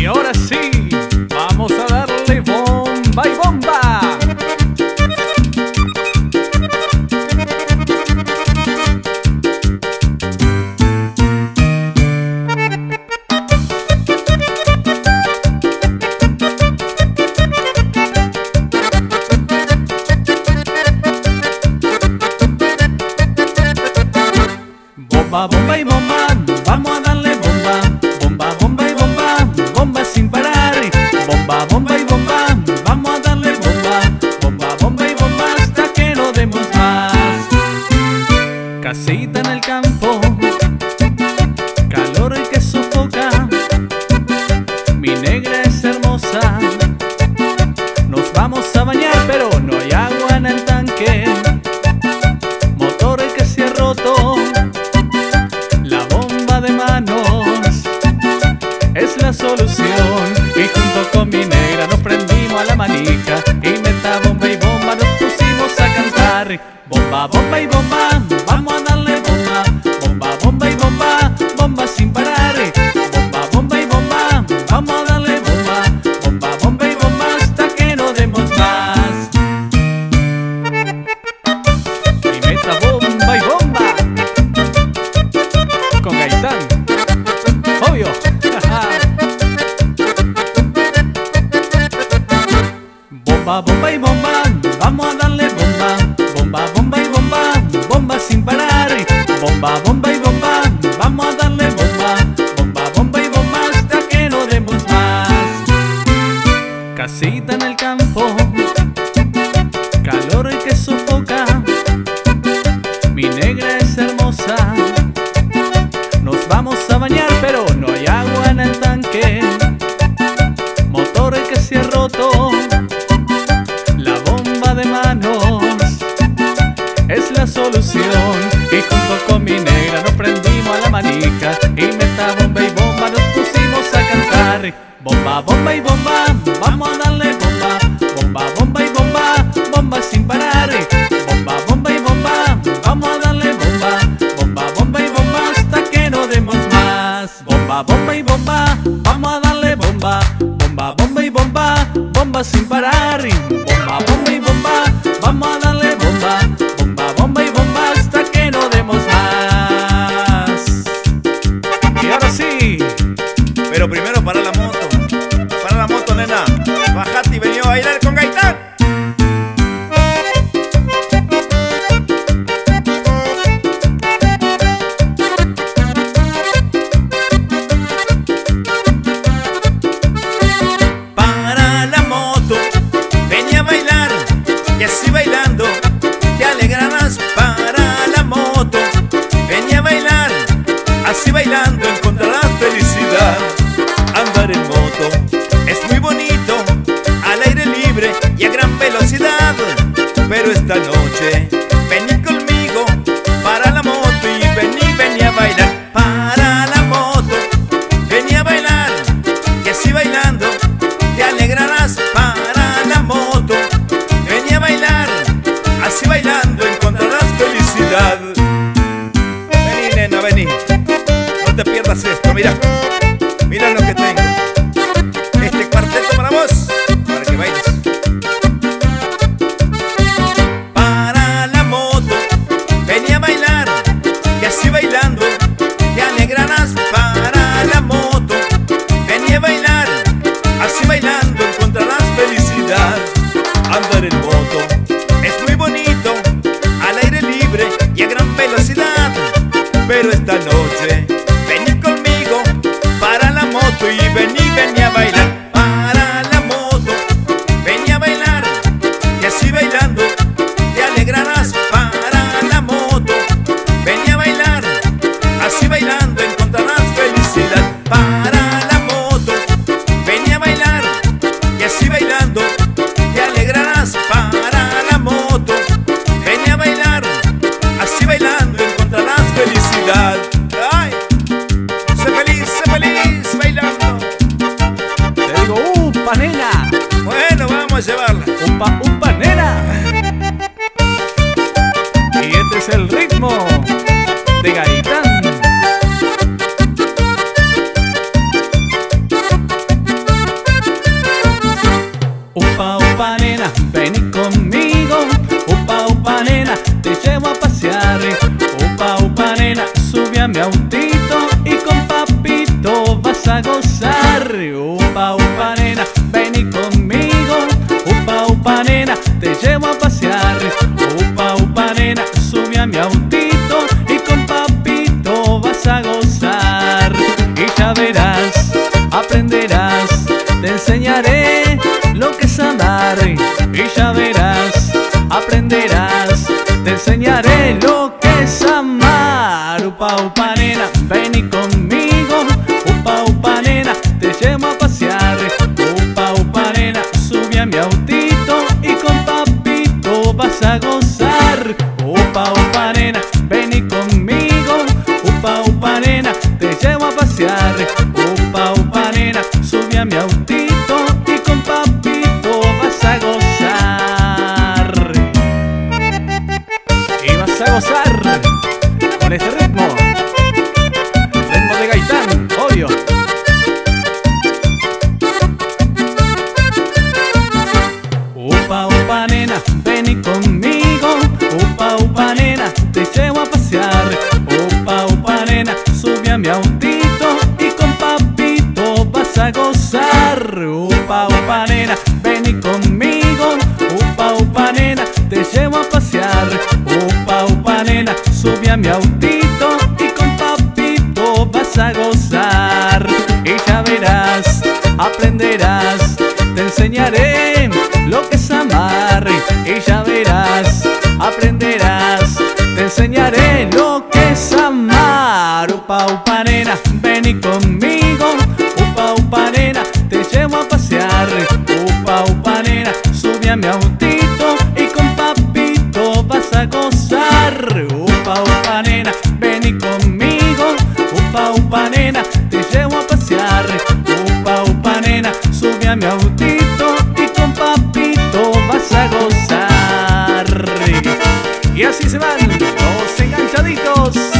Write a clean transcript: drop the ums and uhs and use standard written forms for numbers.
Y ahora sí, vamos a darle bomba y bomba. Bomba, bomba y bomba, vamos a darle bomba. Bomba, bomba y bomba, bomba sin parar. Bomba, bomba y bomba, vamos a darle bomba. Bomba, bomba y bomba hasta que no demos más. Casita en el campo, calor el que sofoca. Mi negra es hermosa, nos vamos a bañar pero no hay agua en el tanque. Motor el que se ha roto, de manos es la solución. Y junto con mi negra nos prendimos a la manija y meta bomba y bomba nos pusimos a cantar. Bomba, bomba y bomba, vamos a darle bomba. Bomba, bomba y bomba, bomba sin parar. Bomba, bomba y bomba, vamos a darle bomba. Bomba, bomba y bomba hasta que no demos más. Y meta bomba y bomba con Gaitán, obvio. Bomba, bomba y bomba, vamos a darle bomba. Bomba, bomba y bomba, bomba sin parar. Bomba, bomba y bomba, vamos a darle bomba. Bomba, bomba y bomba hasta que no demos más. Casita en el campo, calor el que sofoca. Mi negra es hermosa, nos vamos a bañar pero no hay agua en el tanque. Motor el que se ha roto, la bomba de manos es la solución. Y junto con mi negra nos prendimos a la manija y meta bomba y bomba nos pusimos a cantar. Bomba, bomba y bomba, vamos a darle bomba. Bomba, bomba y bomba, bomba sin parar. Bomba, bomba y bomba, vamos a darle bomba. Bomba, bomba y bomba hasta que no demos más. Bomba, bomba y bomba, vamos a darle bomba. Bomba, bomba y bomba, bomba sin parar. Bomba, bomba y bomba, vamos a darle bomba. Bomba, bomba y bomba hasta que no demos más. Y ahora sí, pero primero para la moto. Para la moto, nena. Bajate y vení a bailar con Gaitán. Para la moto, vení a bailar. Y así bailando te alegrarás. Para la moto, vení a bailar. Así bailando encontrarás felicidad. Andar en moto es muy bonito, al aire libre y a gran velocidad. Pero esta noche vení conmigo para la moto y vení a bailar. Para la moto, vení a bailar. Y así bailando te alegrarás. Para la moto, vení a bailar. Así bailando encontrarás felicidad. Vení, nena, vení. No te pierdas esto, mira. Mira lo que tengo. Este cuarteto para vos, para que bailes. Para la moto, vení a bailar. Y así bailando te alegrarás. Para la moto, vení a bailar. Así bailando encontrarás felicidad. Andar en moto es muy bonito, al aire libre y a gran velocidad. Pero esta noche vení conmigo para la moto y vení ya verás, aprenderás, te enseñaré lo que es amar. Y ya verás, aprenderás, te enseñaré lo que es amar. Upa, upa, nena, vení conmigo. Upa, upa, nena, te llevo a pasear. Upa, upa, nena, sube a mi autito y con papito vas a gozar. Upa, upa, nena, vení conmigo. Upa, upa, nena, te llevo a pasear. Upa, upa, nena, sube a mi autito y con papito vas a gozar. Y vas a gozar con este ritmo. Ritmo de Gaitán, obvio. Upa, upa, nena, vení conmigo. Upa, upa, nena, te llevo a pasear. Upa, upa, nena, sube a mi autito y con papito vas a gozar. Upa, upa, nena, vení conmigo. Upa, upa, nena, te llevo a pasear. Upa, upa, nena, sube a mi autito y con papito vas a gozar. Y ya verás, aprenderás, te enseñaré lo que es amar. Y ya verás, aprenderás, te enseñaré lo que es amar. Upa, upa, nena, vení conmigo. Upa, upa, nena, te llevo a pasear. Upa, upa, nena, sube a mi autito y con papito vas a gozar. Upa, upa, nena, vení conmigo. Upa, upa, nena, te llevo a pasear. Upa, upa, nena, sube a mi autito y con papito vas a gozar. Y así se van los enganchaditos.